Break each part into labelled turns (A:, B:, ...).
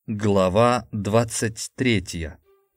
A: Глава 23.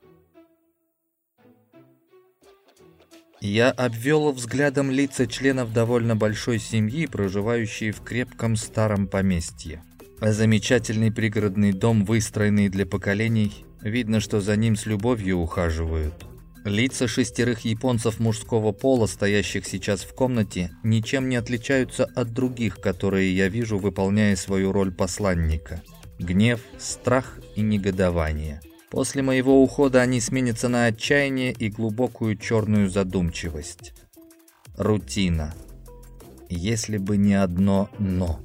A: Я обвел взглядом лица членов довольно большой семьи, проживающие в крепком старом поместье. Замечательный пригородный дом, выстроенный для поколений, видно, что за ним с любовью ухаживают. Лица 6 японцев мужского пола, стоящих сейчас в комнате, ничем не отличаются от других, которые я вижу, выполняя свою роль посланника. Гнев, страх и негодование. После моего ухода они сменятся на отчаяние и глубокую черную задумчивость. Рутина. Если бы не одно «но».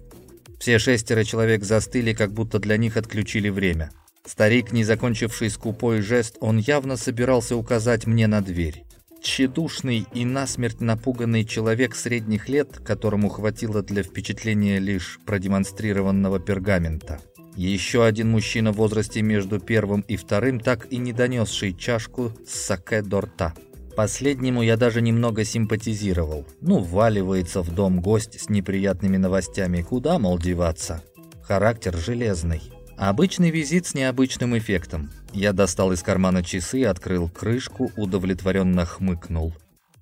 A: Все 6 человек застыли, как будто для них отключили время. Старик, не закончивший скупой жест, он явно собирался указать мне на дверь. Тщедушный и насмерть напуганный человек средних лет, которому хватило для впечатления лишь продемонстрированного пергамента. Еще один мужчина в возрасте между первым и вторым, так и не донесший чашку с саке до рта. Последнему я даже немного симпатизировал. Вваливается в дом гость с неприятными новостями. Куда, мол, деваться? Характер железный. Обычный визит с необычным эффектом. Я достал из кармана часы, открыл крышку, удовлетворенно хмыкнул.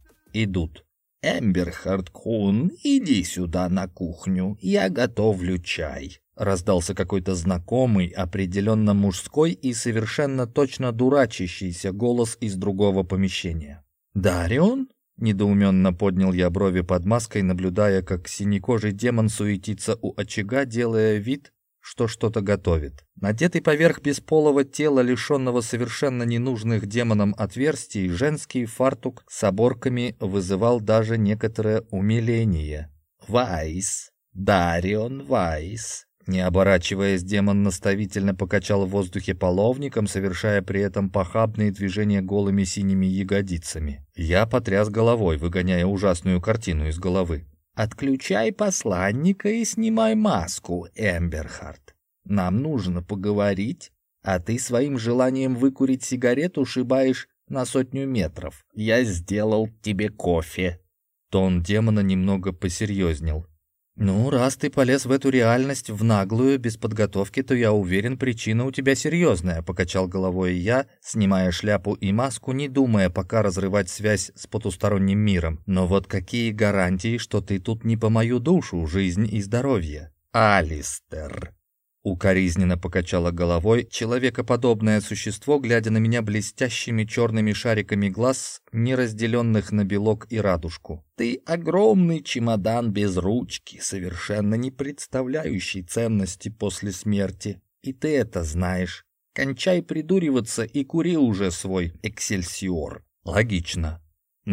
A: Идут. «Эмберхард-кун, иди сюда на кухню, я готовлю чай», — раздался какой-то знакомый, определенно мужской и совершенно точно дурачащийся голос из другого помещения. «Дарион?» — недоуменно поднял я брови под маской, наблюдая, как синекожий демон суетится у очага, делая вид, что что-то готовит. Надетый поверх бесполого тела, лишенного совершенно ненужных демонам отверстий, женский фартук с оборками вызывал даже некоторое умиление. «Вайс! Дарион Вайс!» Не оборачиваясь, демон наставительно покачал в воздухе половником, совершая при этом похабные движения голыми синими ягодицами. Я потряс головой, выгоняя ужасную картину из головы. «Отключай посланника и снимай маску, Эмберхард. Нам нужно поговорить, а ты своим желанием выкурить сигарету шибаешь на 100 метров. Я сделал тебе кофе». Тон демона немного посерьезнел. «Раз ты полез в эту реальность в наглую, без подготовки, то я уверен, причина у тебя серьезная», — покачал головой я, снимая шляпу и маску, не думая пока разрывать связь с потусторонним миром. «Но вот какие гарантии, что ты тут не по мою душу, жизнь и здоровье?» «Алистер», — укоризненно покачала головой человекоподобное существо, глядя на меня блестящими черными шариками глаз, не разделенных на белок и радужку. «Ты огромный чемодан без ручки, совершенно не представляющий ценности после смерти. И ты это знаешь. Кончай придуриваться и кури уже свой эксельсиор». «Логично.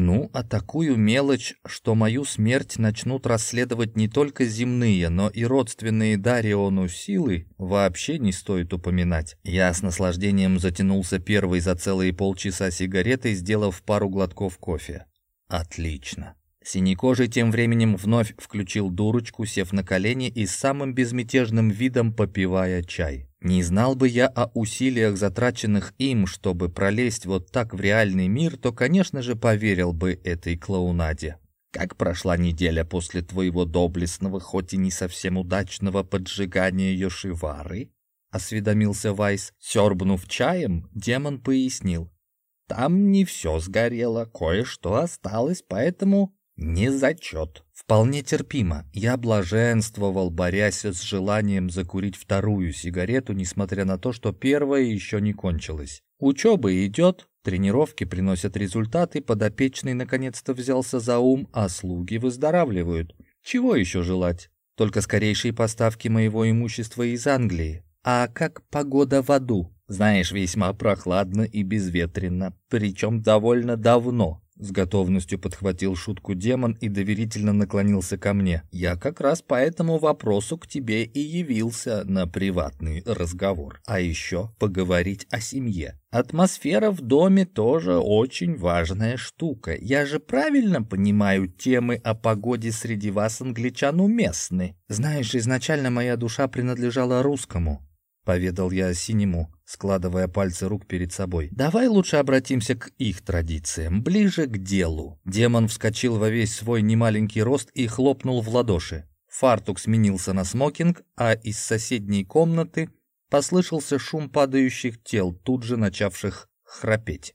A: А такую мелочь, что мою смерть начнут расследовать не только земные, но и родственные Дариону силы, вообще не стоит упоминать». Я с наслаждением затянулся первой за целые полчаса сигаретой, сделав пару глотков кофе. «Отлично». Синекожий тем временем вновь включил дурочку, сев на колени и с самым безмятежным видом попивая чай. Не знал бы я о усилиях, затраченных им, чтобы пролезть вот так в реальный мир, то, конечно же, поверил бы этой клоунаде. «Как прошла неделя после твоего доблестного, хоть и не совсем удачного поджигания Йошивары?» — осведомился Вайс. Сёрбнув чаем, демон пояснил. «Там не все сгорело, кое-что осталось, поэтому не зачет». Вполне терпимо. Я блаженствовал, борясь с желанием закурить вторую сигарету, несмотря на то, что первая еще не кончилась. Учеба идет, тренировки приносят результаты, подопечный наконец-то взялся за ум, а слуги выздоравливают. Чего еще желать? Только скорейшие поставки моего имущества из Англии. А как погода в аду? Знаешь, весьма прохладно и безветренно, причем довольно давно. С готовностью подхватил шутку демон и доверительно наклонился ко мне. «Я как раз по этому вопросу к тебе и явился на приватный разговор. А еще поговорить о семье. Атмосфера в доме тоже очень важная штука. Я же правильно понимаю, темы о погоде среди вас, англичан, уместны. Знаешь, изначально моя душа принадлежала русскому», — поведал я синему, складывая пальцы рук перед собой. «Давай лучше обратимся к их традициям, ближе к делу». Демон вскочил во весь свой немаленький рост и хлопнул в ладоши. Фартук сменился на смокинг, а из соседней комнаты Послышался шум падающих тел, тут же начавших храпеть.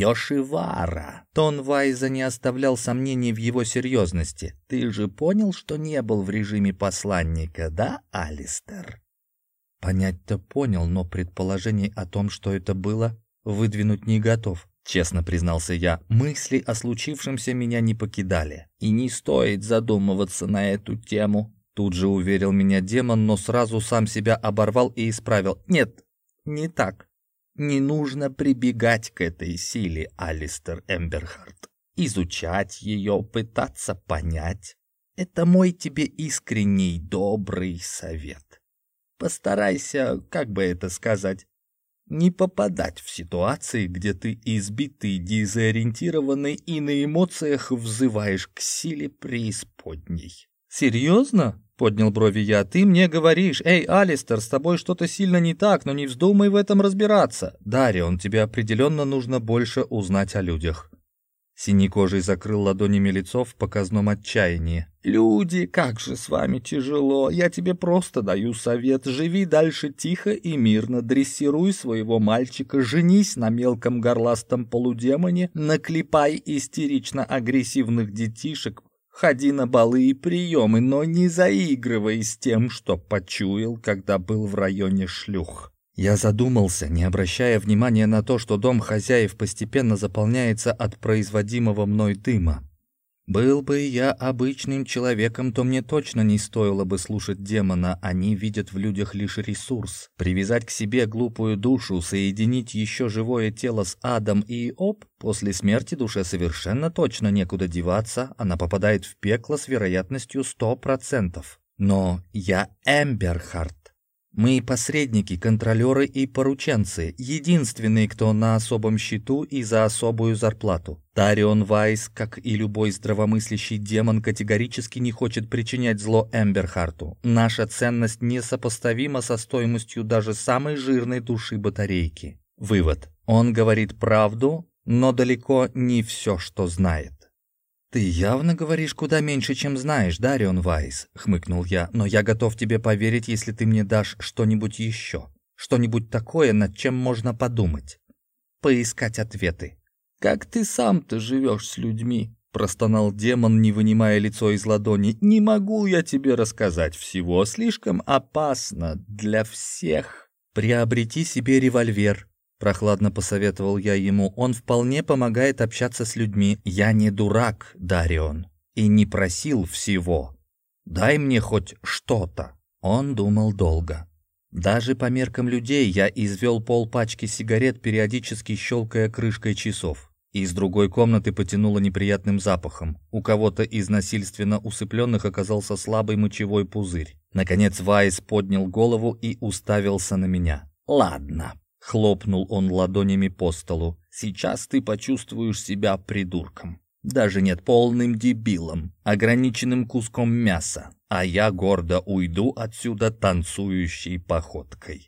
A: «Йошивара!» Тон Вайза не оставлял сомнений в его серьезности. «Ты же понял, что не был в режиме посланника, да, Алистер?» Понять-то понял, но предположений о том, что это было, выдвинуть не готов. Честно признался я, мысли о случившемся меня не покидали. «И не стоит задумываться на эту тему», тут же уверил меня демон, но сразу сам себя оборвал и исправил. «Нет, не так. Не нужно прибегать к этой силе, Алистер Эмберхарт. Изучать ее, пытаться понять. Это мой тебе искренний, добрый совет. Постарайся, как бы это сказать, не попадать в ситуации, где ты избитый, дезориентированный и на эмоциях взываешь к силе преисподней». «Серьезно?» — поднял брови я. «Ты мне говоришь, эй, Алистер, с тобой что-то сильно не так, но не вздумай в этом разбираться. Дарион, тебе определенно нужно больше узнать о людях». Синекожий закрыл ладонями лицо в показном отчаянии. «Люди, как же с вами тяжело. Я тебе просто даю совет. Живи дальше тихо и мирно. Дрессируй своего мальчика. Женись на мелком горластом полудемоне. Наклепай истерично-агрессивных детишек. Ходи на балы и приемы, но не заигрывай с тем, что почуял, когда был в районе шлюх». Я задумался, не обращая внимания на то, что дом хозяев постепенно заполняется от производимого мной дыма. Был бы я обычным человеком, то мне точно не стоило бы слушать демона, они видят в людях лишь ресурс. Привязать к себе глупую душу, соединить еще живое тело с адом и после смерти душе совершенно точно некуда деваться, она попадает в пекло с вероятностью 100%. Но я Эмберхарт. Мы посредники, контролеры и порученцы, единственные, кто на особом счету и за особую зарплату. Дарион Вайс, как и любой здравомыслящий демон, категорически не хочет причинять зло Эмберхарту. Наша ценность несопоставима со стоимостью даже самой жирной души батарейки. Вывод. Он говорит правду, но далеко не все, что знает. «Ты явно говоришь куда меньше, чем знаешь, Дарион Вайс», — хмыкнул я, «но я готов тебе поверить, если ты мне дашь что-нибудь еще, что-нибудь такое, над чем можно подумать, поискать ответы». «Как ты сам-то живешь с людьми?» — простонал демон, не вынимая лицо из ладони. «Не могу я тебе рассказать всего, слишком опасно для всех». «Приобрети себе револьвер», — прохладно посоветовал я ему. «Он вполне помогает общаться с людьми. Я не дурак, Дарион, и не просил всего. Дай мне хоть что-то». Он думал долго. Даже по меркам людей я извел полпачки сигарет, периодически щелкая крышкой часов. Из другой комнаты потянуло неприятным запахом. У кого-то из насильственно усыпленных оказался слабый мочевой пузырь. Наконец Вайс поднял голову и уставился на меня. «Ладно». Хлопнул он ладонями по столу. «Сейчас ты почувствуешь себя придурком. Даже нет, полным дебилом, ограниченным куском мяса. А я гордо уйду отсюда танцующей походкой».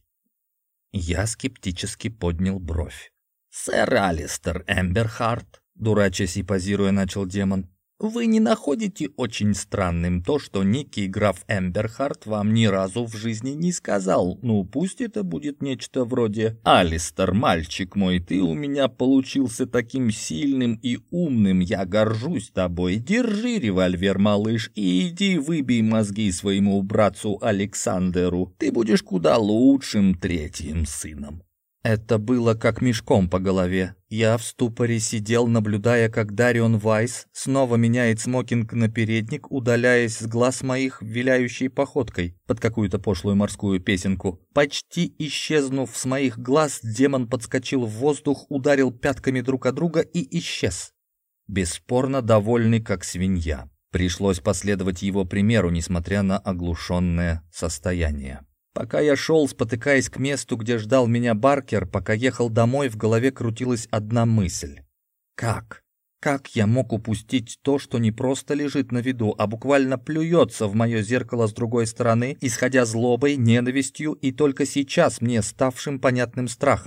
A: Я скептически поднял бровь. «Сэр Алистер Эмберхарт», дурачась и позируя, начал демон, «вы не находите очень странным то, что некий граф Эмберхарт вам ни разу в жизни не сказал? Ну, пусть это будет нечто вроде: «Алистер, мальчик мой, ты у меня получился таким сильным и умным, я горжусь тобой. Держи револьвер, малыш, и иди выбей мозги своему братцу Александеру. Ты будешь куда лучшим третьим сыном». Это было как мешком по голове. Я в ступоре сидел, наблюдая, как Дарион Вайс снова меняет смокинг на передник, удаляясь с глаз моих виляющей походкой под какую-то пошлую морскую песенку. Почти исчезнув с моих глаз, демон подскочил в воздух, ударил пятками друг о друга и исчез. Бесспорно довольный, как свинья. Пришлось последовать его примеру, несмотря на оглушенное состояние. Пока я шел, спотыкаясь к месту, где ждал меня Баркер, пока ехал домой, в голове крутилась одна мысль. Как? Как я мог упустить то, что не просто лежит на виду, а буквально плюется в мое зеркало с другой стороны, исходя злобой, ненавистью и только сейчас мне ставшим понятным страхом?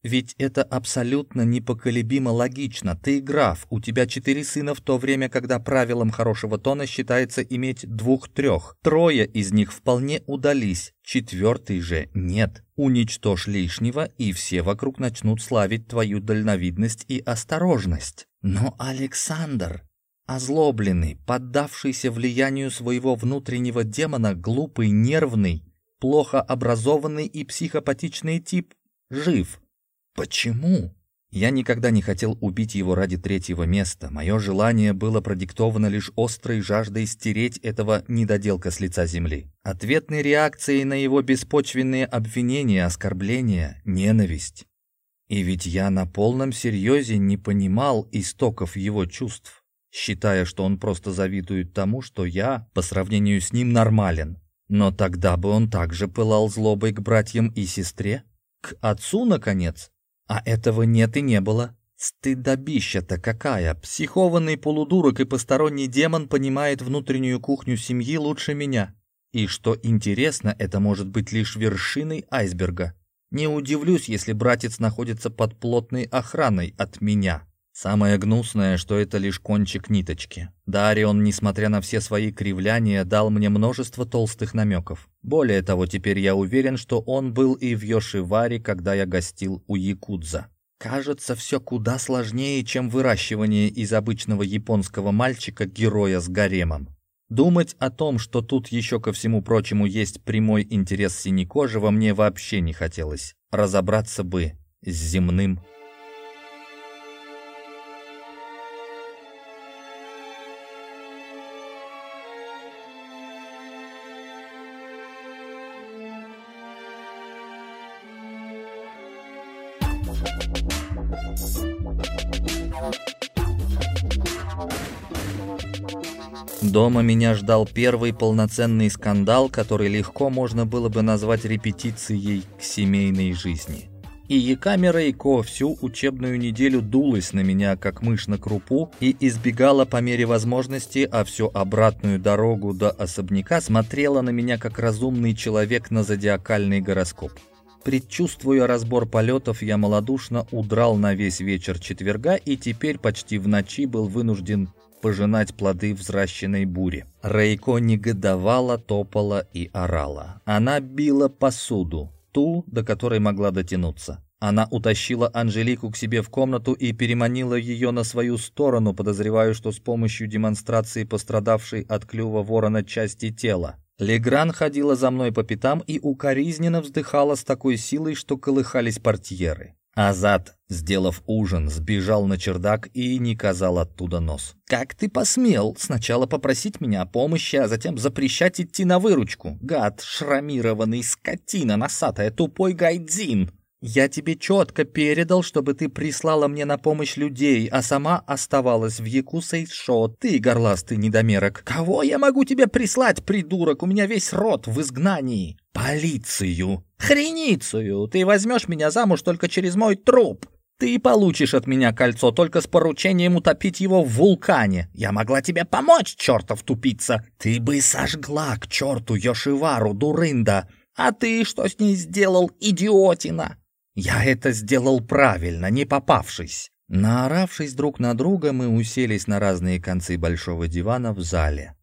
A: Ведь это абсолютно непоколебимо логично. Ты граф, у тебя 4 сына, в то время, когда правилом хорошего тона считается иметь 2-3. 3 из них вполне удались, 4 же нет. Уничтожь лишнего, и все вокруг начнут славить твою дальновидность и осторожность. Но Александр, озлобленный, поддавшийся влиянию своего внутреннего демона, глупый, нервный, плохо образованный и психопатичный тип, жив. Почему? Я никогда не хотел убить его ради 3-го места. Мое желание было продиктовано лишь острой жаждой стереть этого недоделка с лица земли. Ответной реакцией на его беспочвенные обвинения, оскорбления, ненависть. И ведь я на полном серьезе не понимал истоков его чувств, считая, что он просто завидует тому, что я, по сравнению с ним, нормален. Но тогда бы он также пылал злобой к братьям и сестре? К отцу, наконец? А этого нет и не было. Стыдобища-то какая! Психованный полудурок и посторонний демон понимает внутреннюю кухню семьи лучше меня. И что интересно, это может быть лишь вершиной айсберга. Не удивлюсь, если братец находится под плотной охраной от меня. Самое гнусное, что это лишь кончик ниточки. Дарион, несмотря на все свои кривляния, дал мне множество толстых намеков. Более того, теперь я уверен, что он был и в Йошиваре, когда я гостил у якудза. Кажется, все куда сложнее, чем выращивание из обычного японского мальчика героя с гаремом. Думать о том, что тут еще ко всему прочему есть прямой интерес синекожего, мне вообще не хотелось. Разобраться бы с земным. Дома меня ждал первый полноценный скандал, который легко можно было бы назвать репетицией к семейной жизни. И Яками Рейко всю учебную неделю дулась на меня, как мышь на крупу, и избегала по мере возможности, а всю обратную дорогу до особняка смотрела на меня, как разумный человек на зодиакальный гороскоп. Предчувствуя разбор полетов, я малодушно удрал на весь вечер четверга и теперь почти в ночи был вынужден пожинать плоды взращенной бури. Рейко негодовала, топала и орала. Она била посуду, ту, до которой могла дотянуться. Она утащила Анжелику к себе в комнату и переманила ее на свою сторону, подозревая, что с помощью демонстрации пострадавшей от клюва ворона части тела. Легран ходила за мной по пятам и укоризненно вздыхала с такой силой, что колыхались портьеры. Азат, сделав ужин, сбежал на чердак и не казал оттуда нос. «Как ты посмел сначала попросить меня о помощи, а затем запрещать идти на выручку? Гад, шрамированный, скотина носатая, тупой гайдзин! Я тебе четко передал, чтобы ты прислала мне на помощь людей, а сама оставалась в Якусейшо. Ты, горластый недомерок. Кого я могу тебе прислать, придурок? У меня весь род в изгнании. Полицию. Хреницию. Ты возьмешь меня замуж только через мой труп. Ты получишь от меня кольцо только с поручением утопить его в вулкане. Я могла тебе помочь, чертов тупица. Ты бы сожгла к черту Йошивару, дурында. А ты что с ней сделал, идиотина? Я это сделал правильно, не попавшись. Наоравшись друг на друга, мы уселись на разные концы большого дивана в зале.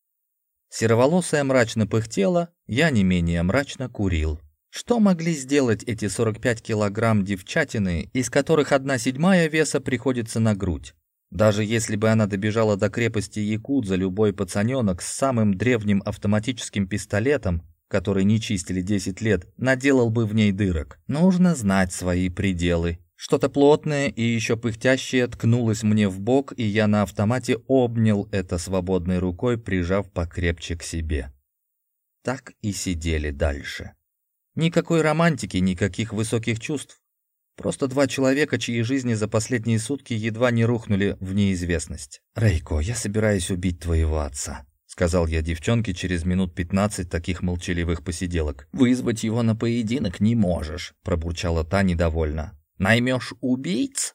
A: Сероволосая мрачно пыхтела, я не менее мрачно курил. Что могли сделать эти 45 килограмм девчатины, из которых 1/7 веса приходится на грудь? Даже если бы она добежала до крепости Якудза, любой пацаненок с самым древним автоматическим пистолетом, который не чистили 10 лет, наделал бы в ней дырок. Нужно знать свои пределы. Что-то плотное и еще пыхтящее ткнулось мне в бок, и я на автомате обнял это свободной рукой, прижав покрепче к себе. Так и сидели дальше. Никакой романтики, никаких высоких чувств. Просто 2 человека, чьи жизни за последние сутки едва не рухнули в неизвестность. «Рейко, я собираюсь убить твоего отца», — сказал я девчонке через минут 15 таких молчаливых посиделок. «Вызвать его на поединок не можешь», — пробурчала та недовольно. «Наймешь убийц?»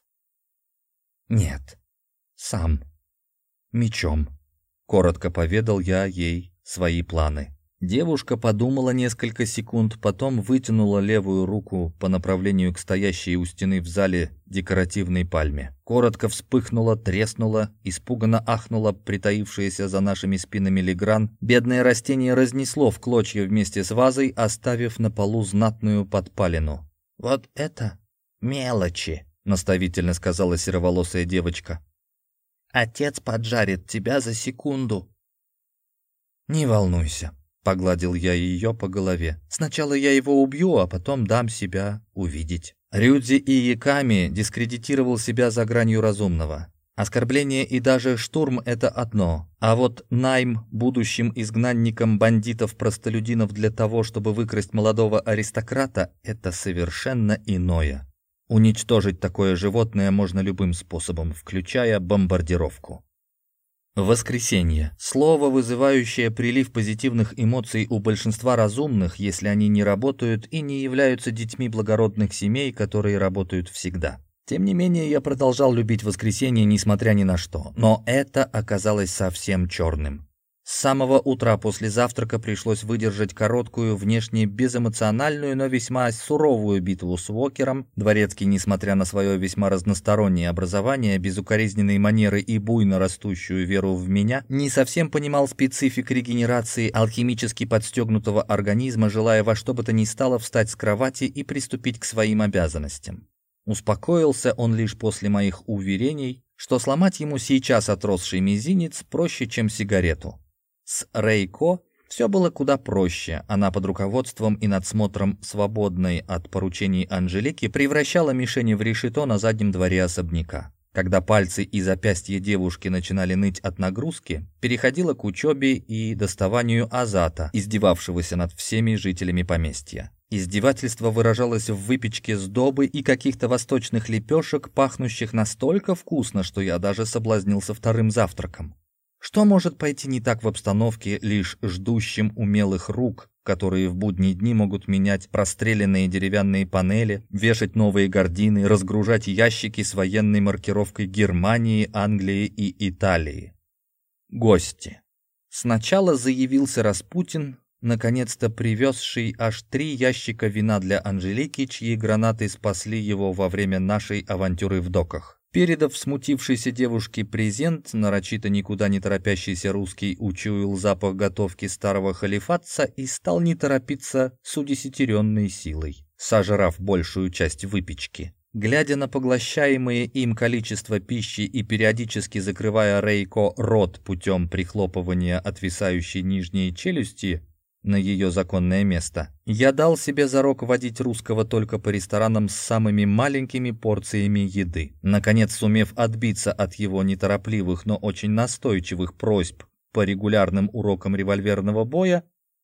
A: «Нет, сам. Мечом», — коротко поведал я ей свои планы. Девушка подумала несколько секунд, потом вытянула левую руку по направлению к стоящей у стены в зале декоративной пальме. Коротко вспыхнула, треснула, испуганно ахнула притаившаяся за нашими спинами Легран. Бедное растение разнесло в клочья вместе с вазой, оставив на полу знатную подпалину. «Вот это мелочи», — наставительно сказала сероволосая девочка. «Отец поджарит тебя за секунду». «Не волнуйся», — погладил я ее по голове. «Сначала я его убью, а потом дам себя увидеть». Рюдзи и Яками дискредитировал себя за гранью разумного. Оскорбление и даже штурм — это одно. А вот найм будущим изгнанникам бандитов-простолюдинов для того, чтобы выкрасть молодого аристократа — это совершенно иное. Уничтожить такое животное можно любым способом, включая бомбардировку. Воскресенье. Слово, вызывающее прилив позитивных эмоций у большинства разумных, если они не работают и не являются детьми благородных семей, которые работают всегда. Тем не менее, я продолжал любить воскресенье, несмотря ни на что. Но это оказалось совсем черным. С самого утра после завтрака пришлось выдержать короткую, внешне безэмоциональную, но весьма суровую битву с Уокером. Дворецкий, несмотря на свое весьма разностороннее образование, безукоризненные манеры и буйно растущую веру в меня, не совсем понимал специфик регенерации алхимически подстегнутого организма, желая во что бы то ни стало встать с кровати и приступить к своим обязанностям. Успокоился он лишь после моих уверений, что сломать ему сейчас отросший мизинец проще, чем сигарету. С Рейко все было куда проще. Она под руководством и надсмотром свободной от поручений Анжелики превращала мишени в решето на заднем дворе особняка. Когда пальцы и запястья девушки начинали ныть от нагрузки, переходила к учебе и доставанию азата, издевавшегося над всеми жителями поместья. Издевательство выражалось в выпечке сдобы и каких-то восточных лепешек, пахнущих настолько вкусно, что я даже соблазнился вторым завтраком. Что может пойти не так в обстановке, лишь ждущим умелых рук, которые в будние дни могут менять простреленные деревянные панели, вешать новые гардины, разгружать ящики с военной маркировкой Германии, Англии и Италии? Гости. Сначала заявился Распутин, наконец-то привезший аж 3 ящика вина для Анжелики, чьи гранаты спасли его во время нашей авантюры в доках. Передав смутившейся девушке презент, нарочито никуда не торопящийся русский учуял запах готовки старого халифатца и стал не торопиться с удесятеренной силой, сожрав большую часть выпечки. Глядя на поглощаемое им количество пищи и периодически закрывая Рейко рот путем прихлопывания отвисающей нижней челюсти на ее законное место, я дал себе зарок водить русского только по ресторанам с самыми маленькими порциями еды. Наконец, сумев отбиться от его неторопливых, но очень настойчивых просьб по регулярным урокам револьверного боя,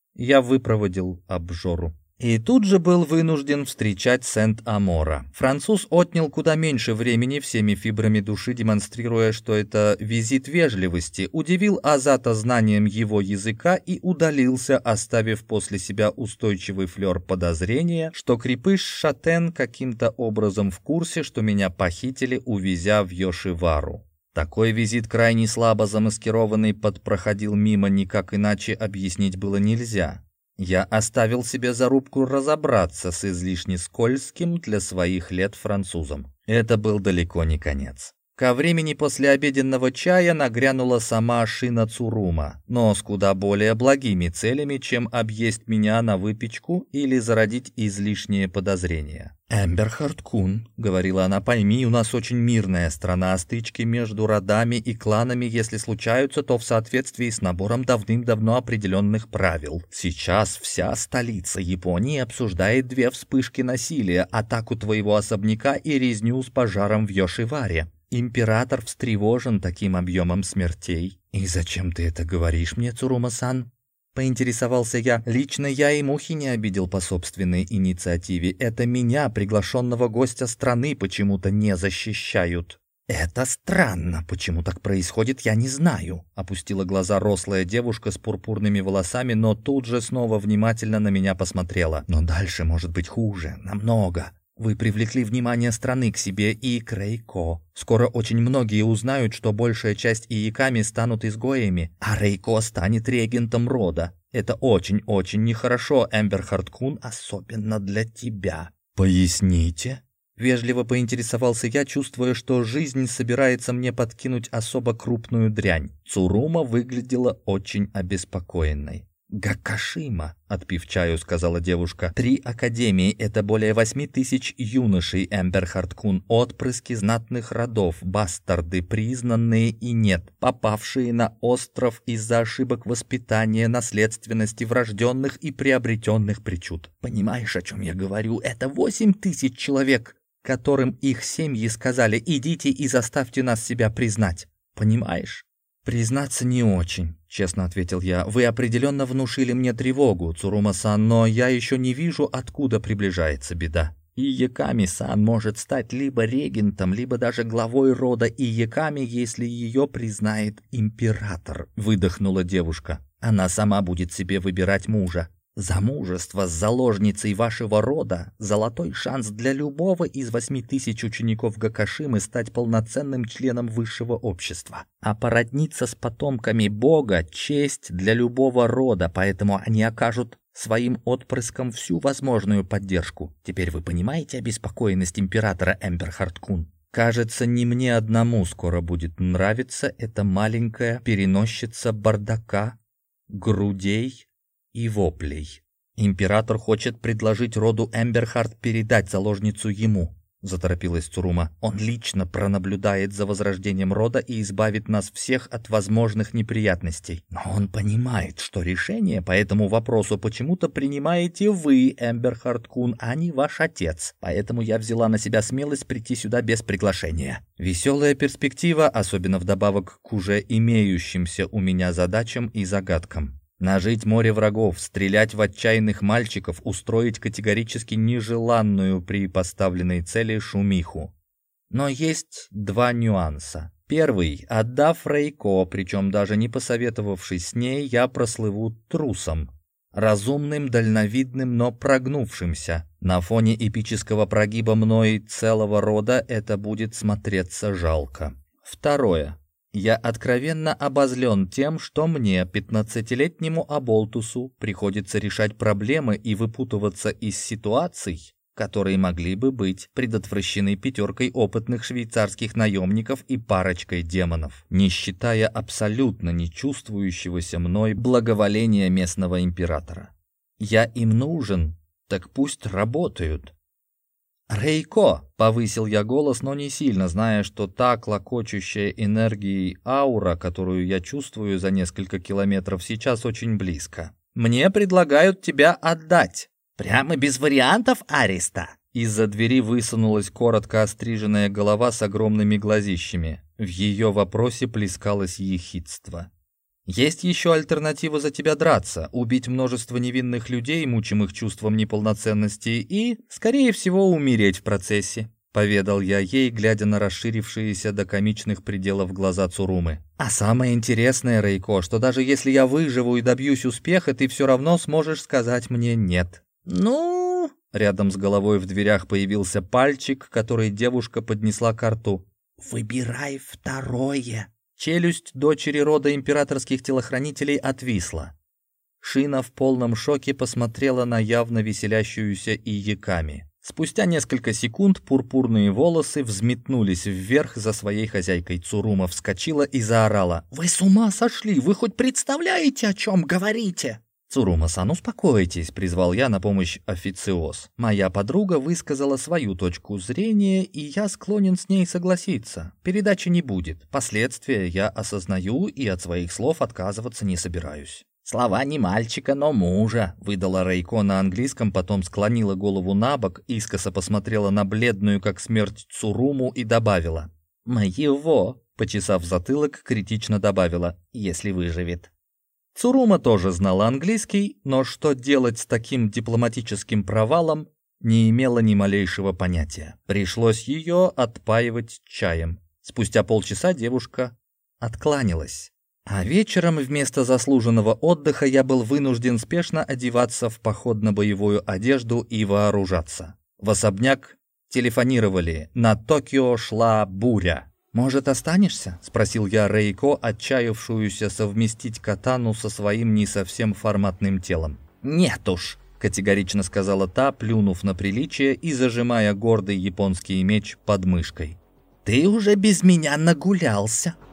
A: я выпроводил обжору. И тут же был вынужден встречать Сент-Амора. Француз отнял куда меньше времени, всеми фибрами души демонстрируя, что это визит вежливости, удивил Азата знанием его языка и удалился, оставив после себя устойчивый флер подозрения, что крепыш Шатен каким-то образом в курсе, что меня похитили, увезя в Йошивару. Такой визит, крайне слабо замаскированный, проходил мимо, никак иначе объяснить было нельзя. Я оставил себе зарубку разобраться с излишне скользким для своих лет французом. Это был далеко не конец. Ко времени послеобеденного чая нагрянула сама Шина Цурума, но с куда более благими целями, чем объесть меня на выпечку или зародить излишние подозрения. «Эмберхард-кун», — говорила она, — «пойми, у нас очень мирная страна, стычки между родами и кланами, если случаются, то в соответствии с набором давным-давно определенных правил. Сейчас вся столица Японии обсуждает 2 вспышки насилия, атаку твоего особняка и резню с пожаром в Йошиваре. Император встревожен таким объемом смертей». «И зачем ты это говоришь мне, Цурума-сан?» — поинтересовался я. «Лично я и мухи не обидел по собственной инициативе. Это меня, приглашенного гостя страны, почему-то не защищают». «Это странно. Почему так происходит, я не знаю», — опустила глаза рослая девушка с пурпурными волосами, но тут же снова внимательно на меня посмотрела. «Но дальше может быть хуже, намного. Вы привлекли внимание страны к себе и к Рейко. Скоро очень многие узнают, что большая часть Иеками станут изгоями, а Рейко станет регентом рода. Это очень-очень нехорошо, Эмберхард Кун, особенно для тебя. Поясните? Вежливо поинтересовался я, чувствуя, что жизнь собирается мне подкинуть особо крупную дрянь. Цурума выглядела очень обеспокоенной. «Гакашима», — отпив чаю, сказала девушка. «3 академии — это более 8000 юношей, Эмберхард Кун, отпрыски знатных родов, бастарды, признанные и нет, попавшие на остров из-за ошибок воспитания, наследственности, врожденных и приобретенных причуд. Понимаешь, о чем я говорю? Это 8000 человек, которым их семьи сказали: идите и заставьте нас себя признать. Понимаешь?» «Признаться, не очень», — честно ответил я. «Вы определенно внушили мне тревогу, Цурума-сан, но я еще не вижу, откуда приближается беда. Иеками-сан может стать либо регентом, либо даже главой рода Иеками, если ее признает император», — выдохнула девушка. «Она сама будет себе выбирать мужа. Замужество с заложницей вашего рода — золотой шанс для любого из 8000 учеников Гакашимы стать полноценным членом высшего общества. А породниться с потомками Бога — честь для любого рода, поэтому они окажут своим отпрыскам всю возможную поддержку. Теперь вы понимаете обеспокоенность императора, Эмберхард Кун? Кажется, не мне одному скоро будет нравиться эта маленькая переносчица бардака, грудей и воплей. Император хочет предложить роду Эмберхард передать заложницу ему, заторопилась Цурума. Он лично пронаблюдает за возрождением рода и избавит нас всех от возможных неприятностей. Но он понимает, что решение по этому вопросу почему-то принимаете вы, Эмберхард Кун, а не ваш отец. Поэтому я взяла на себя смелость прийти сюда без приглашения. Веселая перспектива, особенно вдобавок к уже имеющимся у меня задачам и загадкам. Нажить море врагов, стрелять в отчаянных мальчиков, устроить категорически нежеланную при поставленной цели шумиху. Но есть 2 нюанса. Первый. Отдав Рейко, причем даже не посоветовавшись с ней, я прослыву трусом. Разумным, дальновидным, но прогнувшимся. На фоне эпического прогиба мной целого рода это будет смотреться жалко. Второе. Я откровенно обозлен тем, что мне, 15-летнему оболтусу, приходится решать проблемы и выпутываться из ситуаций, которые могли бы быть предотвращены 5 опытных швейцарских наемников и парочкой демонов, не считая абсолютно не чувствующегося мной благоволения местного императора. Я им нужен, так пусть работают. «Рейко!» — повысил я голос, но не сильно, зная, что та клокочущая энергией аура, которую я чувствую за несколько километров, сейчас очень близко. «Мне предлагают тебя отдать!» «Прямо без вариантов, Ариста!» Из-за двери высунулась коротко остриженная голова с огромными глазищами. В ее вопросе плескалось ехидство. «Есть еще альтернатива за тебя драться, убить множество невинных людей, мучимых чувством неполноценности, и, скорее всего, умереть в процессе», — поведал я ей, глядя на расширившиеся до комичных пределов глаза Цурумы. «А самое интересное, Рейко, что даже если я выживу и добьюсь успеха, ты все равно сможешь сказать мне «нет». «Ну...» — рядом с головой в дверях появился пальчик, который девушка поднесла к рту. «Выбирай второе». Челюсть дочери рода императорских телохранителей отвисла. Шина в полном шоке посмотрела на явно веселящуюся Иеками. Спустя несколько секунд пурпурные волосы взметнулись вверх за своей хозяйкой. Цурума вскочила и заорала: «Вы с ума сошли? Вы хоть представляете, о чем говорите?» «Цурума-сан, успокойтесь», — призвал я на помощь официоз. «Моя подруга высказала свою точку зрения, и я склонен с ней согласиться. Передачи не будет. Последствия я осознаю и от своих слов отказываться не собираюсь». «Слова не мальчика, но мужа», — выдала Рейко на английском, потом склонила голову набок, искоса посмотрела на бледную, как смерть, Цуруму и добавила: «Моего», — почесав затылок, критично добавила: «если выживет». Цурума тоже знала английский, но что делать с таким дипломатическим провалом, не имела ни малейшего понятия. Пришлось ее отпаивать чаем. Спустя полчаса девушка откланялась. А вечером вместо заслуженного отдыха я был вынужден спешно одеваться в походно-боевую одежду и вооружаться. В особняк Телефонировали. На Токио шла буря. «Может, останешься?» – спросил я Рейко, отчаявшуюся совместить катану со своим не совсем форматным телом. «Нет уж», – категорично сказала та, плюнув на приличие и зажимая гордый японский меч под мышкой. «Ты уже без меня нагулялся».